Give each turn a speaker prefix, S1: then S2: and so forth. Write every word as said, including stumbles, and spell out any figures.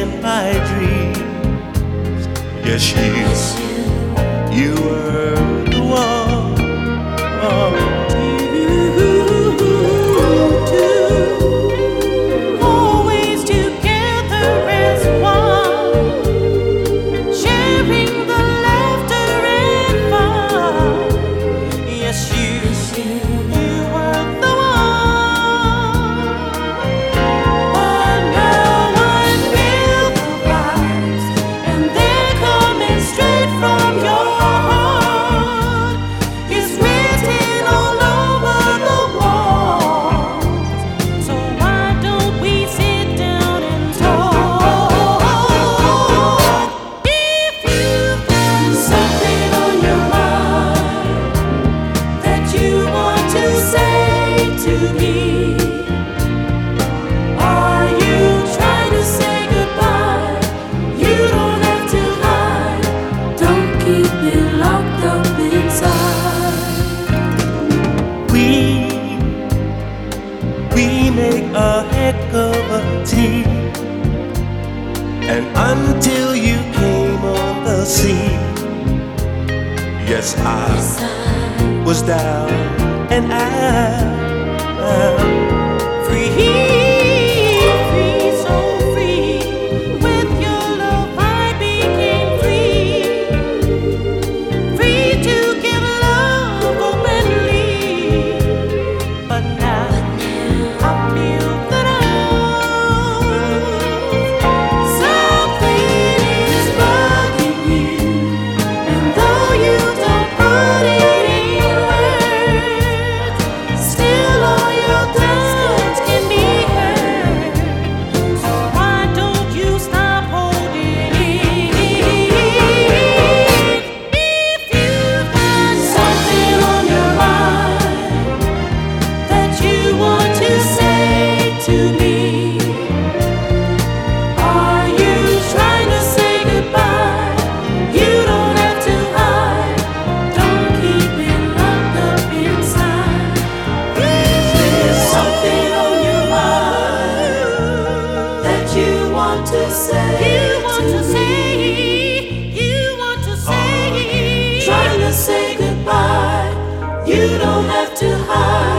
S1: in my dreams. Yes, you, you were the one.
S2: Always together as one, sharing the laughter and fun. Yes, you, you were the one. But now I feel the vibes, and they're coming straight from your heart. It's written all over the walls. So why don't we sit down and talk? If you've got something on your mind that you want to say to me, are you trying to say goodbye? You don't have to hide. Don't keep it locked up inside.
S1: We, we make a heck of a team. And until you came on the scene, yes, I was down and out.
S2: Free, free, so free. With your love, I became free. Free to give love openly. But now I feel that I'm something is bugging you. And though you don't put it in words, still all your thoughts can be heard. So why don't you stop holding it? If you've got something on your mind that you want to say to me, are you trying to say goodbye? You don't have to hide. Don't keep it locked up inside. Is there something on your mind that you want to say? You want to say, you want to say, trying to say goodbye. You don't have to hide.